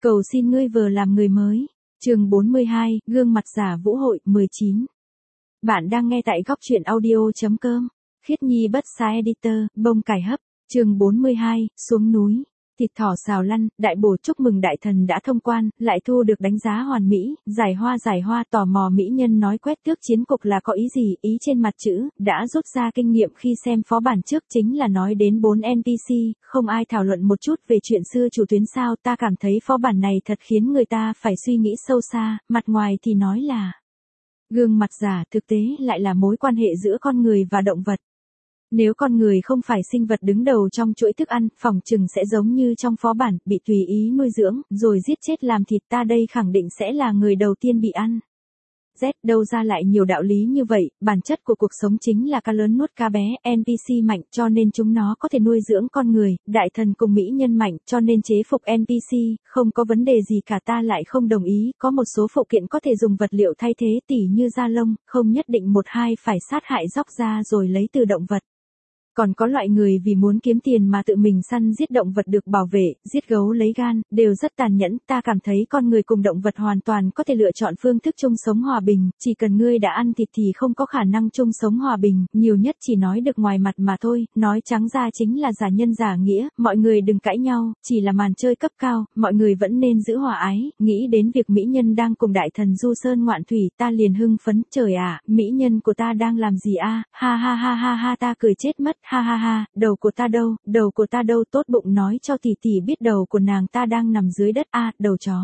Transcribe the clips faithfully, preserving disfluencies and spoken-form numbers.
Cầu xin ngươi vừa làm người mới. Chương bốn mươi hai, gương mặt giả vũ hội, mười chín. Bạn đang nghe tại góc truyện audio chấm com. Khiết Nhi bất xa editor, bông cải hấp. Chương bốn mươi hai, xuống núi. Thịt thỏ xào lăn, đại bổ chúc mừng đại thần đã thông quan, lại thu được đánh giá hoàn mỹ, giải hoa giải hoa tò mò mỹ nhân nói quét tước chiến cục là có ý gì, ý trên mặt chữ, đã rút ra kinh nghiệm khi xem phó bản trước chính là nói đến bốn en pê xê, không ai thảo luận một chút về chuyện xưa chủ tuyến sao, ta cảm thấy phó bản này thật khiến người ta phải suy nghĩ sâu xa, mặt ngoài thì nói là gương mặt giả, thực tế lại là mối quan hệ giữa con người và động vật. Nếu con người không phải sinh vật đứng đầu trong chuỗi thức ăn, phỏng chừng sẽ giống như trong phó bản, bị tùy ý nuôi dưỡng, rồi giết chết làm thịt, ta đây khẳng định sẽ là người đầu tiên bị ăn. Z đâu ra lại nhiều đạo lý như vậy, bản chất của cuộc sống chính là cá lớn nuốt cá bé, en pê xê mạnh cho nên chúng nó có thể nuôi dưỡng con người, đại thần cùng mỹ nhân mạnh cho nên chế phục en pê xê, không có vấn đề gì cả, ta lại không đồng ý, có một số phụ kiện có thể dùng vật liệu thay thế tỉ như da lông, không nhất định một hai phải sát hại róc da rồi lấy từ động vật. Còn có loại người vì muốn kiếm tiền mà tự mình săn giết động vật được bảo vệ, giết gấu lấy gan, đều rất tàn nhẫn, ta cảm thấy con người cùng động vật hoàn toàn có thể lựa chọn phương thức chung sống hòa bình, chỉ cần ngươi đã ăn thịt thì không có khả năng chung sống hòa bình, nhiều nhất chỉ nói được ngoài mặt mà thôi, nói trắng ra chính là giả nhân giả nghĩa, mọi người đừng cãi nhau, chỉ là màn chơi cấp cao, mọi người vẫn nên giữ hòa ái, nghĩ đến việc mỹ nhân đang cùng đại thần du sơn ngoạn thủy, ta liền hưng phấn, trời ạ, mỹ nhân của ta đang làm gì a, ha ha ha ha ha, ta cười chết mất. Ha ha ha, đầu của ta đâu, đầu của ta đâu, tốt bụng nói cho tỷ tỷ biết đầu của nàng ta đang nằm dưới đất a, à, đầu chó.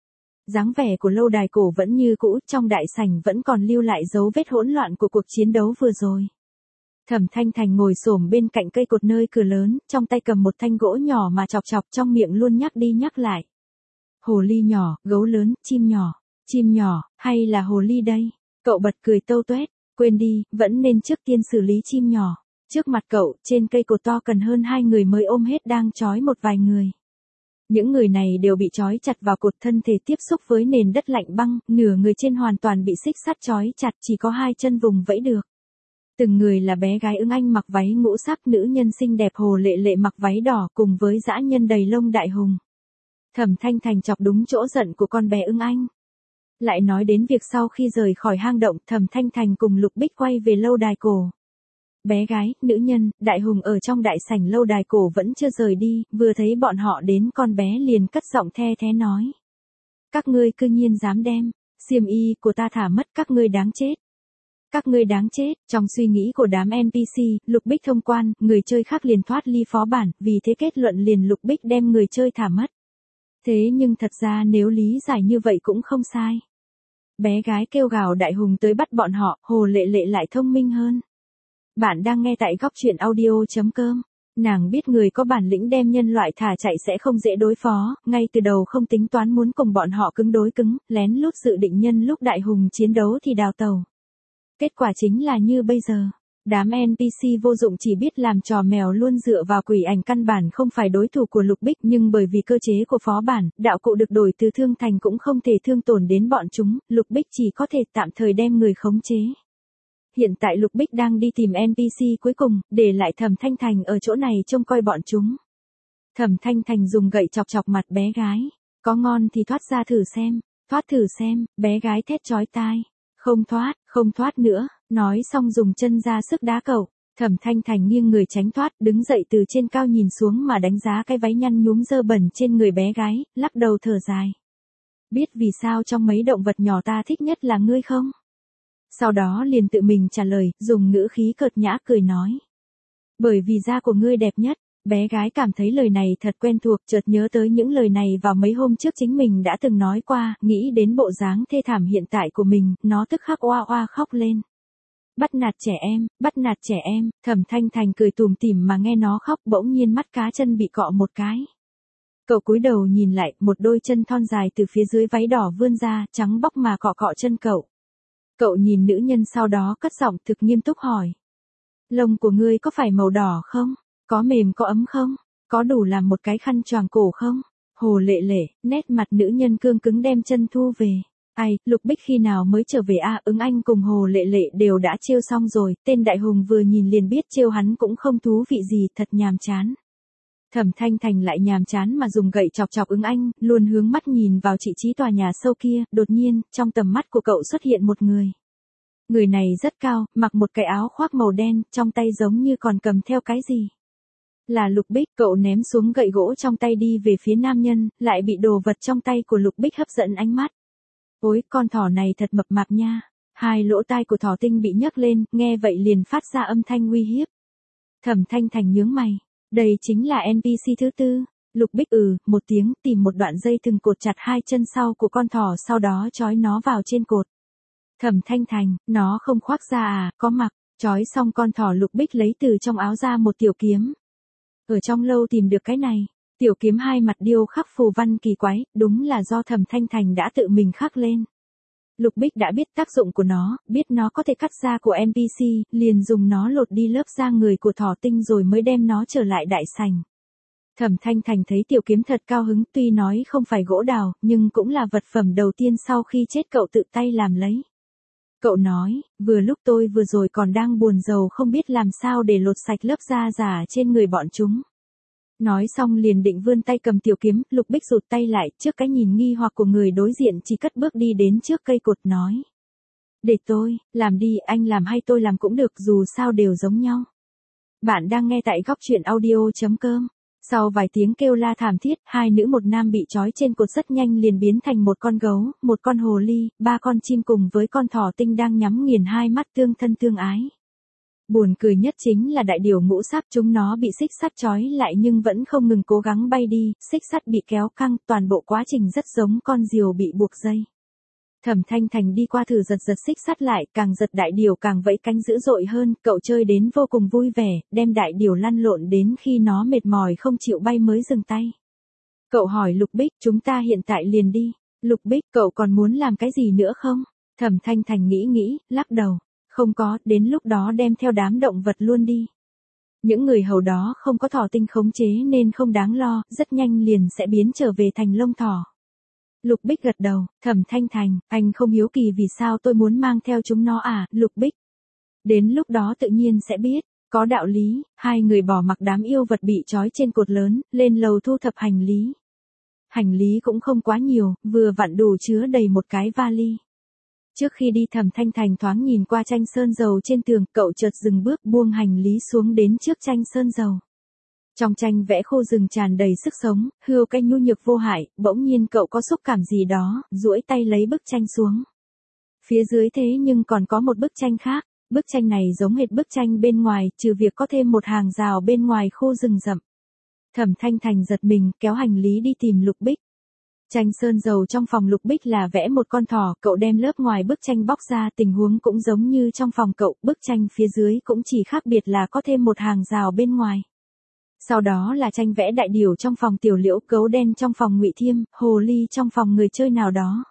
Dáng vẻ của lâu đài cổ vẫn như cũ, trong đại sảnh vẫn còn lưu lại dấu vết hỗn loạn của cuộc chiến đấu vừa rồi. Thẩm Thanh Thành ngồi xổm bên cạnh cây cột nơi cửa lớn, trong tay cầm một thanh gỗ nhỏ mà chọc chọc, trong miệng luôn nhắc đi nhắc lại. Hồ ly nhỏ, gấu lớn, chim nhỏ, chim nhỏ, hay là hồ ly đây? Cậu bật cười tâu tuét, quên đi, vẫn nên trước tiên xử lý chim nhỏ. Trước mặt cậu, trên cây cột to cần hơn hai người mới ôm hết đang trói một vài người. Những người này đều bị trói chặt vào cột, thân thể tiếp xúc với nền đất lạnh băng, nửa người trên hoàn toàn bị xích sắt trói chặt, chỉ có hai chân vùng vẫy được. Từng người là bé gái Ưng Anh mặc váy ngũ sắc, nữ nhân xinh đẹp Hồ Lệ Lệ mặc váy đỏ cùng với dã nhân đầy lông Đại Hùng. Thẩm Thanh Thành chọc đúng chỗ giận của con bé Ưng Anh. Lại nói đến việc sau khi rời khỏi hang động, Thẩm Thanh Thành cùng Lục Bích quay về lâu đài cổ. Bé gái, nữ nhân, Đại Hùng ở trong đại sảnh lâu đài cổ vẫn chưa rời đi, vừa thấy bọn họ đến con bé liền cất giọng the thé nói. Các ngươi cư nhiên dám đem xiêm y của ta thả mất, các ngươi đáng chết. Các ngươi đáng chết, trong suy nghĩ của đám en pê xê, Lục Bích thông quan, người chơi khác liền thoát ly phó bản, vì thế kết luận liền Lục Bích đem người chơi thả mất. Thế nhưng thật ra nếu lý giải như vậy cũng không sai. Bé gái kêu gào Đại Hùng tới bắt bọn họ, Hồ Lệ Lệ lại thông minh hơn. Bạn đang nghe tại góc truyện audio chấm com. Nàng biết người có bản lĩnh đem nhân loại thả chạy sẽ không dễ đối phó, ngay từ đầu không tính toán muốn cùng bọn họ cứng đối cứng, lén lút dự định nhân lúc Đại Hùng chiến đấu thì đào tàu. Kết quả chính là như bây giờ. Đám en pê xê vô dụng chỉ biết làm trò mèo luôn dựa vào quỷ ảnh căn bản không phải đối thủ của Lục Bích, nhưng bởi vì cơ chế của phó bản, đạo cụ được đổi từ thương thành cũng không thể thương tổn đến bọn chúng, Lục Bích chỉ có thể tạm thời đem người khống chế. Hiện tại Lục Bích đang đi tìm en pê xê cuối cùng, để lại Thẩm Thanh Thành ở chỗ này trông coi bọn chúng. Thẩm Thanh Thành dùng gậy chọc chọc mặt bé gái. Có ngon thì thoát ra thử xem, thoát thử xem, bé gái thét chói tai. Không thoát, không thoát nữa, nói xong dùng chân ra sức đá cậu. Thẩm Thanh Thành nghiêng người tránh thoát, đứng dậy từ trên cao nhìn xuống mà đánh giá cái váy nhăn nhúm dơ bẩn trên người bé gái, lắc đầu thở dài. Biết vì sao trong mấy động vật nhỏ ta thích nhất là ngươi không? Sau đó liền tự mình trả lời, dùng ngữ khí cợt nhã cười nói. Bởi vì da của ngươi đẹp nhất, bé gái cảm thấy lời này thật quen thuộc, chợt nhớ tới những lời này vào mấy hôm trước chính mình đã từng nói qua, nghĩ đến bộ dáng thê thảm hiện tại của mình, nó tức khắc oa oa khóc lên. Bắt nạt trẻ em, bắt nạt trẻ em, Thẩm Thanh Thành cười tủm tỉm mà nghe nó khóc, bỗng nhiên mắt cá chân bị cọ một cái. Cậu cúi đầu nhìn lại, một đôi chân thon dài từ phía dưới váy đỏ vươn ra, trắng bóc mà cọ cọ chân cậu. Cậu nhìn nữ nhân sau đó cất giọng thực nghiêm túc hỏi. Lông của ngươi có phải màu đỏ không? Có mềm có ấm không? Có đủ làm một cái khăn choàng cổ không? Hồ Lệ Lệ, nét mặt nữ nhân cương cứng đem chân thu về. Ai, Lục Bích khi nào mới trở về a? À, Ứng Anh cùng Hồ Lệ Lệ đều đã trêu xong rồi, tên Đại Hùng vừa nhìn liền biết trêu hắn cũng không thú vị gì, thật nhàm chán. Thẩm Thanh Thành lại nhàm chán mà dùng gậy chọc chọc ứng anh, luôn hướng mắt nhìn vào vị trí tòa nhà sâu kia, đột nhiên, trong tầm mắt của cậu xuất hiện một người. Người này rất cao, mặc một cái áo khoác màu đen, trong tay giống như còn cầm theo cái gì. Là Lục Bích, cậu ném xuống gậy gỗ trong tay đi về phía nam nhân, lại bị đồ vật trong tay của Lục Bích hấp dẫn ánh mắt. Ôi, con thỏ này thật mập mạp nha. Hai lỗ tai của thỏ tinh bị nhấc lên, nghe vậy liền phát ra âm thanh uy hiếp. Thẩm Thanh Thành nhướng mày. Đây chính là en pê xê thứ tư. Lục Bích ừ, một tiếng, tìm một đoạn dây thừng cột chặt hai chân sau của con thỏ, sau đó trói nó vào trên cột. Thẩm Thanh Thành, nó không khoác da à, có mặc. Trói xong con thỏ, Lục Bích lấy từ trong áo ra một tiểu kiếm. Ở trong lâu tìm được cái này. Tiểu kiếm hai mặt điêu khắc phù văn kỳ quái, đúng là do Thẩm Thanh Thành đã tự mình khắc lên. Lục Bích đã biết tác dụng của nó, biết nó có thể cắt da của en pê xê, liền dùng nó lột đi lớp da người của thỏ tinh rồi mới đem nó trở lại đại sảnh. Thẩm Thanh Thành thấy tiểu kiếm thật cao hứng, tuy nói không phải gỗ đào, nhưng cũng là vật phẩm đầu tiên sau khi chết cậu tự tay làm lấy. Cậu nói, vừa lúc tôi vừa rồi còn đang buồn rầu không biết làm sao để lột sạch lớp da giả trên người bọn chúng. Nói xong liền định vươn tay cầm tiểu kiếm, Lục Bích rụt tay lại, trước cái nhìn nghi hoặc của người đối diện chỉ cất bước đi đến trước cây cột nói. Để tôi, làm đi, anh làm hay tôi làm cũng được, dù sao đều giống nhau. Bạn đang nghe tại góc truyện audio chấm com. Sau vài tiếng kêu la thảm thiết, hai nữ một nam bị trói trên cột rất nhanh liền biến thành một con gấu, một con hồ ly, ba con chim cùng với con thỏ tinh đang nhắm nghiền hai mắt tương thân tương ái. Buồn cười nhất chính là đại điểu ngũ sắc, chúng nó bị xích sắt trói lại nhưng vẫn không ngừng cố gắng bay đi, xích sắt bị kéo căng, toàn bộ quá trình rất giống con diều bị buộc dây. Thẩm Thanh Thành đi qua thử giật giật xích sắt lại, càng giật đại điểu càng vẫy cánh dữ dội hơn, cậu chơi đến vô cùng vui vẻ, đem đại điểu lăn lộn đến khi nó mệt mỏi không chịu bay mới dừng tay. Cậu hỏi Lục Bích, chúng ta hiện tại liền đi. Lục Bích, cậu còn muốn làm cái gì nữa không? Thẩm Thanh Thành nghĩ nghĩ, lắc đầu. Không có, đến lúc đó đem theo đám động vật luôn đi. Những người hầu đó không có thỏ tinh khống chế nên không đáng lo, rất nhanh liền sẽ biến trở về thành lông thỏ. Lục Bích gật đầu, Thẩm Thanh Thành, anh không hiếu kỳ vì sao tôi muốn mang theo chúng nó à, Lục Bích. Đến lúc đó tự nhiên sẽ biết, có đạo lý, hai người bỏ mặc đám yêu vật bị trói trên cột lớn, lên lầu thu thập hành lý. Hành lý cũng không quá nhiều, vừa vặn đủ chứa đầy một cái vali. Trước khi đi Thẩm Thanh Thành thoáng nhìn qua tranh sơn dầu trên tường, cậu chợt dừng bước buông hành lý xuống đến trước tranh sơn dầu. Trong tranh vẽ khu rừng tràn đầy sức sống, hươu cái nhu nhược vô hại, bỗng nhiên cậu có xúc cảm gì đó, duỗi tay lấy bức tranh xuống. Phía dưới thế nhưng còn có một bức tranh khác, bức tranh này giống hệt bức tranh bên ngoài, trừ việc có thêm một hàng rào bên ngoài khu rừng rậm. Thẩm Thanh Thành giật mình, kéo hành lý đi tìm Lục Bích. Tranh sơn dầu trong phòng Lục Bích là vẽ một con thỏ, cậu đem lớp ngoài bức tranh bóc ra, tình huống cũng giống như trong phòng cậu, bức tranh phía dưới cũng chỉ khác biệt là có thêm một hàng rào bên ngoài. Sau đó là tranh vẽ đại điểu trong phòng Tiểu Liễu, gấu đen trong phòng Ngụy Thiêm, hồ ly trong phòng người chơi nào đó.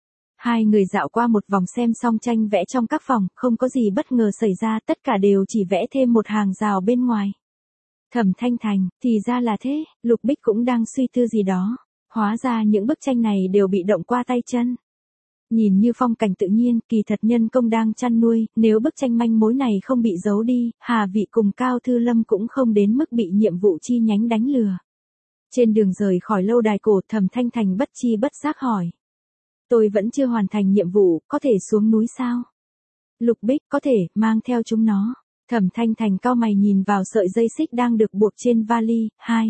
Hai người dạo qua một vòng xem xong tranh vẽ trong các phòng, không có gì bất ngờ xảy ra, tất cả đều chỉ vẽ thêm một hàng rào bên ngoài. Thẩm Thanh Thành, thì ra là thế, Lục Bích cũng đang suy tư gì đó. Hóa ra những bức tranh này đều bị động qua tay chân. Nhìn như phong cảnh tự nhiên, kỳ thật nhân công đang chăn nuôi, nếu bức tranh manh mối này không bị giấu đi, Hà Vị cùng Cao Thư Lâm cũng không đến mức bị nhiệm vụ chi nhánh đánh lừa. Trên đường rời khỏi lâu đài cổ, Thẩm Thanh Thành bất chi bất giác hỏi. Tôi vẫn chưa hoàn thành nhiệm vụ, có thể xuống núi sao? Lục Bích, có thể, mang theo chúng nó. Thẩm Thanh Thành cau mày nhìn vào sợi dây xích đang được buộc trên vali. Hai.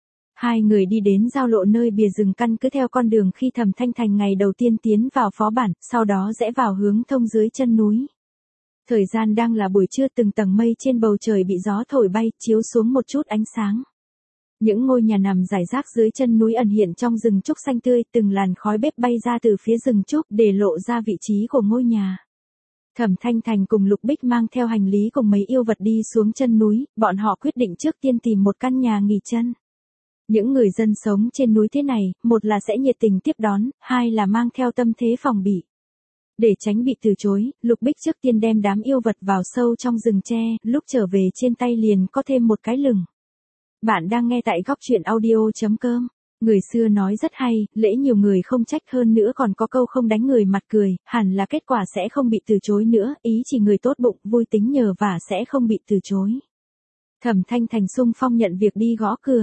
Hai người đi đến giao lộ nơi bìa rừng căn cứ theo con đường khi Thẩm Thanh Thành ngày đầu tiên tiến vào phó bản, sau đó rẽ vào hướng thông dưới chân núi. Thời gian đang là buổi trưa, từng tầng mây trên bầu trời bị gió thổi bay, chiếu xuống một chút ánh sáng. Những ngôi nhà nằm rải rác dưới chân núi ẩn hiện trong rừng trúc xanh tươi, từng làn khói bếp bay ra từ phía rừng trúc để lộ ra vị trí của ngôi nhà. Thẩm Thanh Thành cùng Lục Bích mang theo hành lý cùng mấy yêu vật đi xuống chân núi, bọn họ quyết định trước tiên tìm một căn nhà nghỉ chân. Những người dân sống trên núi thế này, một là sẽ nhiệt tình tiếp đón, hai là mang theo tâm thế phòng bị. Để tránh bị từ chối, Lục Bích trước tiên đem đám yêu vật vào sâu trong rừng tre, lúc trở về trên tay liền có thêm một cái lửng. Bạn đang nghe tại góc truyện audio chấm com. Người xưa nói rất hay, lễ nhiều người không trách, hơn nữa còn có câu không đánh người mặt cười, hẳn là kết quả sẽ không bị từ chối nữa, ý chỉ người tốt bụng, vui tính nhờ vả sẽ không bị từ chối. Thẩm Thanh Thành xung phong nhận việc đi gõ cửa.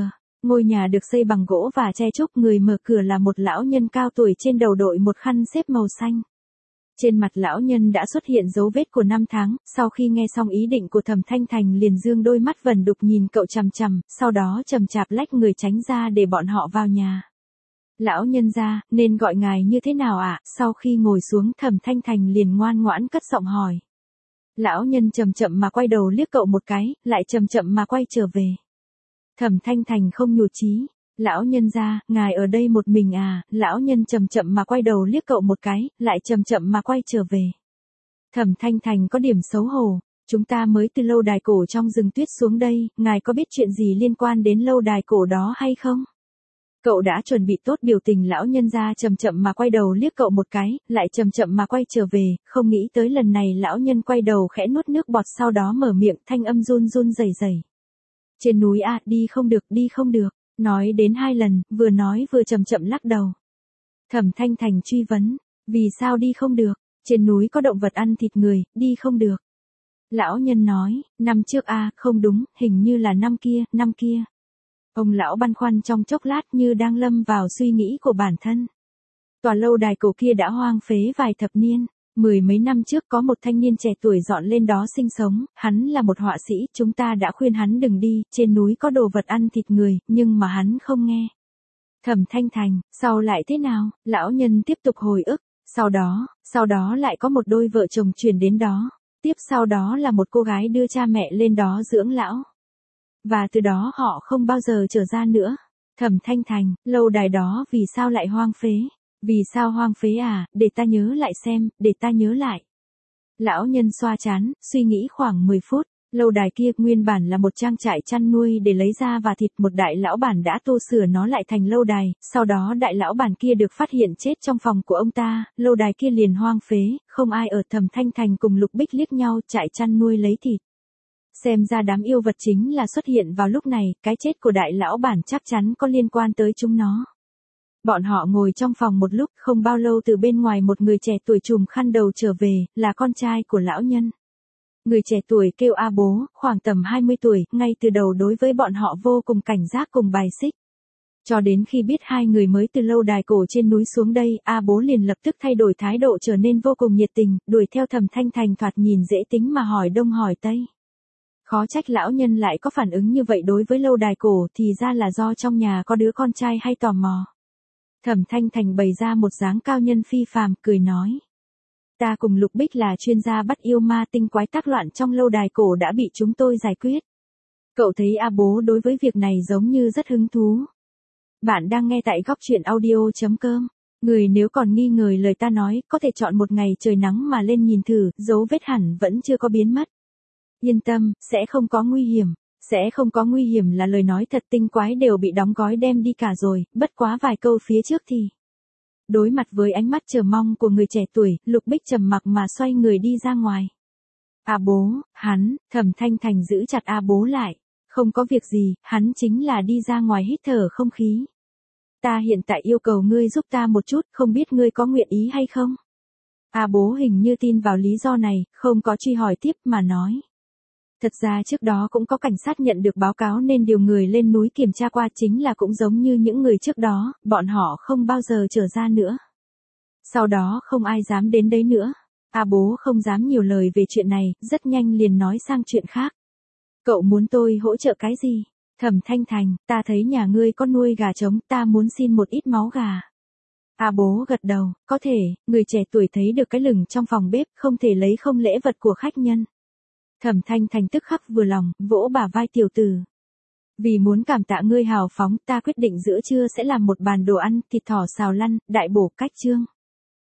Ngôi nhà được xây bằng gỗ và tre trúc, người mở cửa là một lão nhân cao tuổi, trên đầu đội một khăn xếp màu xanh. Trên mặt lão nhân đã xuất hiện dấu vết của năm tháng, sau khi nghe xong ý định của Thẩm Thanh Thành liền dương đôi mắt vẩn đục nhìn cậu chằm chằm, sau đó chậm chạp lách người tránh ra để bọn họ vào nhà. Lão nhân gia, nên gọi ngài như thế nào ạ? Sau khi ngồi xuống, Thẩm Thanh Thành liền ngoan ngoãn cất giọng hỏi. Lão nhân chậm chậm mà quay đầu liếc cậu một cái, lại chậm chậm mà quay trở về. Thẩm Thanh Thành không nhụt chí. Lão nhân gia, ngài ở đây một mình à? Lão nhân chậm chậm mà quay đầu liếc cậu một cái, lại chậm chậm mà quay trở về. Thẩm Thanh Thành có điểm xấu hổ. Chúng ta mới từ lâu đài cổ trong rừng tuyết xuống đây, ngài có biết chuyện gì liên quan đến lâu đài cổ đó hay không? Cậu đã chuẩn bị tốt biểu tình. Lão nhân gia chậm chậm mà quay đầu liếc cậu một cái, lại chậm chậm mà quay trở về, không nghĩ tới lần này lão nhân quay đầu khẽ nuốt nước bọt, sau đó mở miệng, thanh âm run run rẩy rẩy. Trên núi à, đi không được, đi không được. Nói đến hai lần, vừa nói vừa chậm chậm lắc đầu. Thẩm Thanh Thành truy vấn, vì sao đi không được? Trên núi có động vật ăn thịt người, đi không được. Lão nhân nói, năm trước a, à, không đúng, hình như là năm kia, năm kia. Ông lão băn khoăn trong chốc lát như đang lâm vào suy nghĩ của bản thân. Tòa lâu đài cổ kia đã hoang phế vài thập niên. Mười mấy năm trước có một thanh niên trẻ tuổi dọn lên đó sinh sống, hắn là một họa sĩ, chúng ta đã khuyên hắn đừng đi, trên núi có đồ vật ăn thịt người, nhưng mà hắn không nghe. Thẩm Thanh Thành, sau lại thế nào? Lão nhân tiếp tục hồi ức, sau đó, sau đó lại có một đôi vợ chồng chuyển đến đó, tiếp sau đó là một cô gái đưa cha mẹ lên đó dưỡng lão. Và từ đó họ không bao giờ trở ra nữa. Thẩm Thanh Thành, lâu đài đó vì sao lại hoang phế? Vì sao hoang phế à, để ta nhớ lại xem, để ta nhớ lại. Lão nhân xoa trán, suy nghĩ khoảng mười phút, lâu đài kia nguyên bản là một trang trại chăn nuôi để lấy da và thịt, một đại lão bản đã tu sửa nó lại thành lâu đài, sau đó đại lão bản kia được phát hiện chết trong phòng của ông ta, lâu đài kia liền hoang phế, không ai ở. Thẩm Thanh Thành cùng Lục Bích liếc nhau, trại chăn nuôi lấy thịt. Xem ra đám yêu vật chính là xuất hiện vào lúc này, cái chết của đại lão bản chắc chắn có liên quan tới chúng nó. Bọn họ ngồi trong phòng một lúc, không bao lâu từ bên ngoài một người trẻ tuổi trùm khăn đầu trở về, là con trai của lão nhân. Người trẻ tuổi kêu A Bố, khoảng tầm hai mươi tuổi, ngay từ đầu đối với bọn họ vô cùng cảnh giác cùng bài xích. Cho đến khi biết hai người mới từ lâu đài cổ trên núi xuống đây, A Bố liền lập tức thay đổi thái độ trở nên vô cùng nhiệt tình, đuổi theo Thẩm Thanh Thành thoạt nhìn dễ tính mà hỏi đông hỏi tây. Khó trách lão nhân lại có phản ứng như vậy đối với lâu đài cổ, thì ra là do trong nhà có đứa con trai hay tò mò. Thẩm Thanh Thành bày ra một dáng cao nhân phi phàm, cười nói. Ta cùng Lục Bích là chuyên gia bắt yêu ma tinh quái tác loạn trong lâu đài cổ đã bị chúng tôi giải quyết. Cậu thấy A Bố đối với việc này giống như rất hứng thú. Bạn đang nghe tại góc truyện audio.com. Người nếu còn nghi ngờ lời ta nói, có thể chọn một ngày trời nắng mà lên nhìn thử, dấu vết hẳn vẫn chưa có biến mất. Yên tâm, sẽ không có nguy hiểm. Sẽ không có nguy hiểm là lời nói thật, tinh quái đều bị đóng gói đem đi cả rồi, bất quá vài câu phía trước thì. Đối mặt với ánh mắt chờ mong của người trẻ tuổi, Lục Bích trầm mặc mà xoay người đi ra ngoài. A Bố, hắn, Thẩm Thanh Thành giữ chặt A Bố lại. Không có việc gì, hắn chính là đi ra ngoài hít thở không khí. Ta hiện tại yêu cầu ngươi giúp ta một chút, không biết ngươi có nguyện ý hay không? A Bố hình như tin vào lý do này, không có truy hỏi tiếp mà nói. Thật ra trước đó cũng có cảnh sát nhận được báo cáo nên điều người lên núi kiểm tra qua, chính là cũng giống như những người trước đó, bọn họ không bao giờ trở ra nữa. Sau đó không ai dám đến đấy nữa. A Bố không dám nhiều lời về chuyện này, rất nhanh liền nói sang chuyện khác. Cậu muốn tôi hỗ trợ cái gì? Thẩm Thanh Thành, ta thấy nhà ngươi có nuôi gà trống, ta muốn xin một ít máu gà. A Bố gật đầu, có thể, người trẻ tuổi thấy được cái lửng trong phòng bếp, không thể lấy không lễ vật của khách nhân. Thẩm Thanh Thành tức khắc vừa lòng, vỗ bả vai tiểu tử. Vì muốn cảm tạ ngươi hào phóng, ta quyết định giữa trưa sẽ làm một bàn đồ ăn, thịt thỏ xào lăn, đại bổ cách trương.